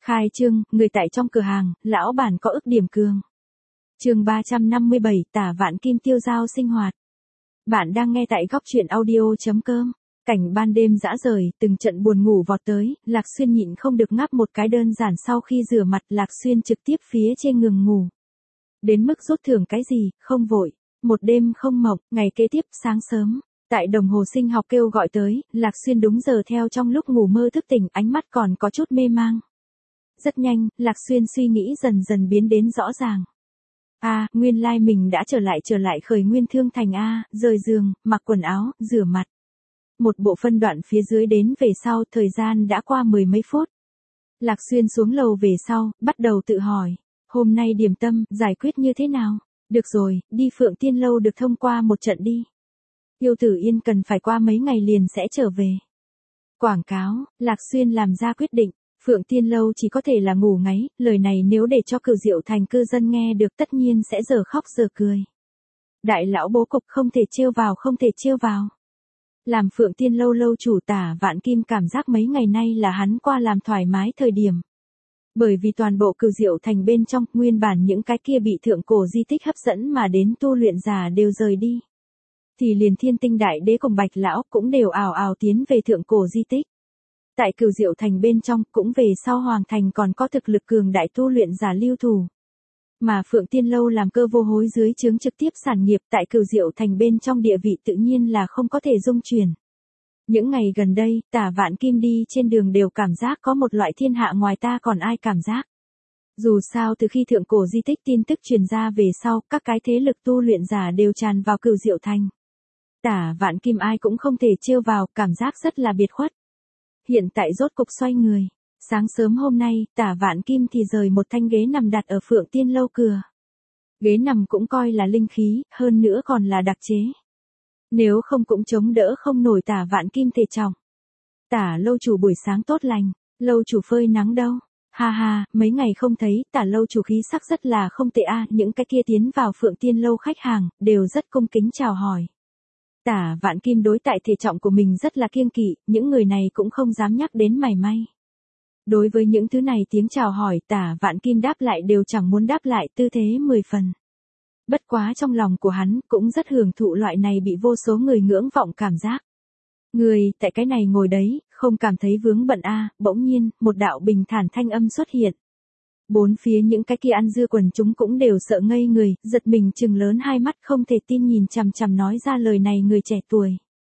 Khai trương, người tại trong cửa hàng, lão bản có ức điểm cường. Chương 357, Tả Vạn Kim tiêu dao sinh hoạt. Bạn đang nghe tại góc truyện audio.com. Cảnh ban đêm dã rời, từng trận buồn ngủ vọt tới, Lạc Xuyên nhịn không được ngáp một cái đơn giản sau khi rửa mặt, Lạc Xuyên trực tiếp phía trên giường ngủ. Đến mức rút thưởng cái gì, không vội. Một đêm không mộng, ngày kế tiếp sáng sớm. Tại đồng hồ sinh học kêu gọi tới, Lạc Xuyên đúng giờ theo trong lúc ngủ mơ thức tỉnh, ánh mắt còn có chút mê mang. Rất nhanh, Lạc Xuyên suy nghĩ dần dần biến đến rõ ràng. Nguyên lai mình đã trở lại khởi nguyên thương thành rời giường, mặc quần áo, rửa mặt. Một bộ phân đoạn phía dưới đến về sau, thời gian đã qua 10 mấy phút. Lạc Xuyên xuống lầu về sau, bắt đầu tự hỏi, hôm nay điểm tâm, giải quyết như thế nào? Được rồi, đi Phượng Tiên Lâu được thông qua một trận đi. Yêu Tử Yên cần phải qua mấy ngày liền sẽ trở về. Quảng cáo, Lạc Xuyên làm ra quyết định. Phượng Tiên Lâu chỉ có thể là ngủ ngáy, lời này nếu để cho Cửu Diệu Thành cư dân nghe được tất nhiên sẽ giờ khóc giờ cười. Đại lão bố cục không thể trêu vào. Làm Phượng Tiên Lâu lâu chủ Tả Vạn Kim cảm giác mấy ngày nay là hắn qua làm thoải mái thời điểm. Bởi vì toàn bộ Cửu Diệu Thành bên trong, nguyên bản những cái kia bị thượng cổ di tích hấp dẫn mà đến tu luyện giả đều rời đi. Thì liền Thiên Tinh Đại Đế cùng Bạch Lão cũng đều ào ào tiến về thượng cổ di tích. Tại Cửu Diệu Thành bên trong, cũng về sau Hoàng Thành còn có thực lực cường đại tu luyện giả lưu thủ. Mà Phượng Tiên Lâu làm cơ vô hối dưới trướng trực tiếp sản nghiệp tại Cửu Diệu Thành bên trong địa vị tự nhiên là không có thể dung chuyển. Những ngày gần đây, Tả Vạn Kim đi trên đường đều cảm giác có một loại thiên hạ ngoài ta còn ai cảm giác. Dù sao từ khi thượng cổ di tích tin tức truyền ra về sau, các cái thế lực tu luyện giả đều tràn vào Cửu Diệu Thành. Tả Vạn Kim ai cũng không thể trêu vào, cảm giác rất là biệt khuất. Hiện tại rốt cục xoay người. Sáng sớm hôm nay, Tả Vạn Kim thì rời một thanh ghế nằm đặt ở Phượng Tiên Lâu cửa. Ghế nằm cũng coi là linh khí, hơn nữa còn là đặc chế. Nếu không cũng chống đỡ không nổi Tả Vạn Kim thể trọng. Tả lâu chủ buổi sáng tốt lành, lâu chủ phơi nắng đâu. Mấy ngày không thấy, Tả lâu chủ khí sắc rất là không tệ những cái kia tiến vào Phượng Tiên Lâu khách hàng, đều rất cung kính chào hỏi. Tả Vạn Kim đối tại thể trọng của mình rất là kiêng kỵ, những người này cũng không dám nhắc đến mảy may. Đối với những thứ này tiếng chào hỏi, Tả Vạn Kim đáp lại đều chẳng muốn đáp lại, tư thế 10 phần. Bất quá trong lòng của hắn cũng rất hưởng thụ loại này bị vô số người ngưỡng vọng cảm giác. Người tại cái này ngồi đấy, không cảm thấy vướng bận bỗng nhiên, một đạo bình thản thanh âm xuất hiện. Bốn phía những cái kia ăn dưa quần chúng cũng đều sợ ngây người, giật mình trừng lớn hai mắt không thể tin nhìn chằm chằm nói ra lời này người trẻ tuổi.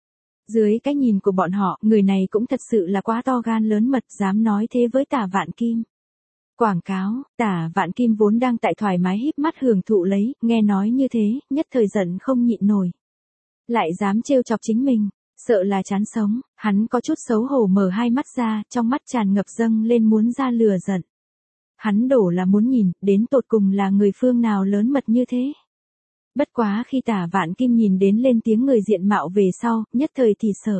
Dưới cái nhìn của bọn họ, người này cũng thật sự là quá to gan lớn mật, dám nói thế với Tả Vạn Kim. Quảng cáo, Tả Vạn Kim vốn đang tại thoải mái híp mắt hưởng thụ lấy, nghe nói như thế, nhất thời giận không nhịn nổi. Lại dám trêu chọc chính mình, sợ là chán sống, hắn có chút xấu hổ mở hai mắt ra, trong mắt tràn ngập dâng lên muốn ra lửa giận. Hắn đổ là muốn nhìn, đến tột cùng là người phương nào lớn mật như thế. Bất quá khi Tả Vạn Kim nhìn đến lên tiếng người diện mạo về sau, nhất thời thì sợ.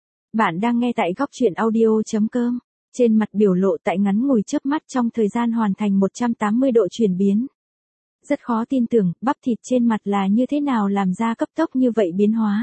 Bạn đang nghe tại góc truyện audio.com. Trên mặt biểu lộ tại ngắn ngủi chớp mắt trong thời gian hoàn thành 180 độ chuyển biến. Rất khó tin tưởng, bắp thịt trên mặt là như thế nào làm ra cấp tốc như vậy biến hóa.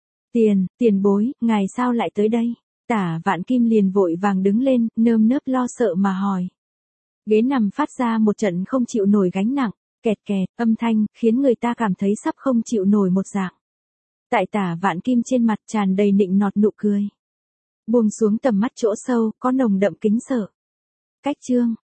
Tiền bối, ngài sao lại tới đây? Tả Vạn Kim liền vội vàng đứng lên, nơm nớp lo sợ mà hỏi. Ghế nằm phát ra một trận không chịu nổi gánh nặng, kẹt kẹt, âm thanh, khiến người ta cảm thấy sắp không chịu nổi một dạng. Tại Tả Vạn Kim trên mặt tràn đầy nịnh nọt nụ cười. Buông xuống tầm mắt chỗ sâu, có nồng đậm kính sợ. Cách chương,